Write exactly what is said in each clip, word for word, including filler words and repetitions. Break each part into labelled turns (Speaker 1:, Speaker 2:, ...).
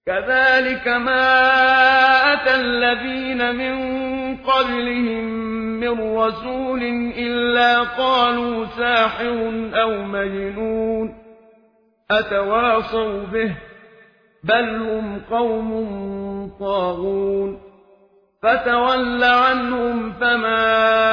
Speaker 1: كذلك ما أتى الذين من قبلهم من رسول إلا قالوا ساحر أو مجنون أتواصوا به بل هم قوم طاغون فتول عنهم فما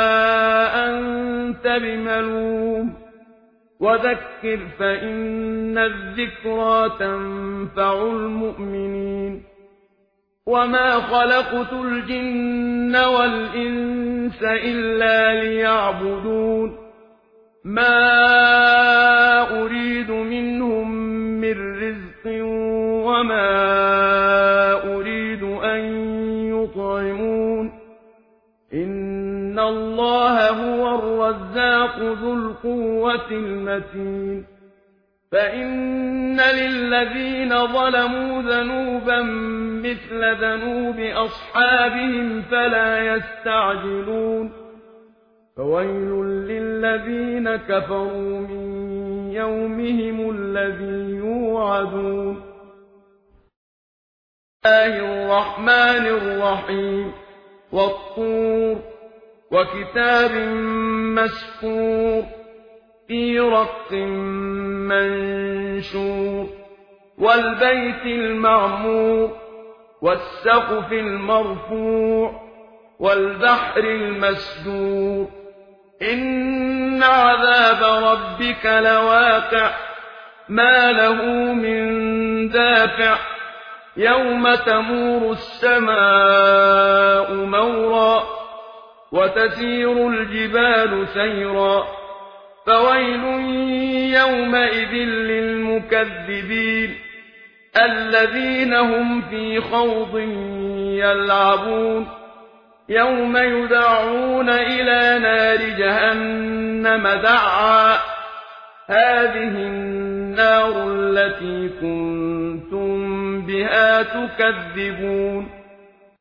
Speaker 1: أنت بملوم وذكر فإن الذكرى تنفع المؤمنين وما خلقت الجن والإنس إلا ليعبدون ما أريد منهم من رزق وما أريد أن يطعمون إن الله هو الرزاق ذو القوة المتين فإن للذين ظلموا ذنوبا مثل ذنوب أصحابهم فلا يستعجلون فويل للذين كفروا من يومهم الذي يوعدون الله الرحمن الرحيم والطور وكتاب مسكور في رق منشور والبيت المعمور والسقف المرفوع والبحر المسجور إن عذاب ربك لواقع ما له من دافع يوم تمور السماء مورا وتسير الجبال سيرا فويل يومئذ للمكذبين الذين هم في خوض يلعبون يوم يدعون إلى نار جهنم دعا هذه النار التي كنتم بها تكذبون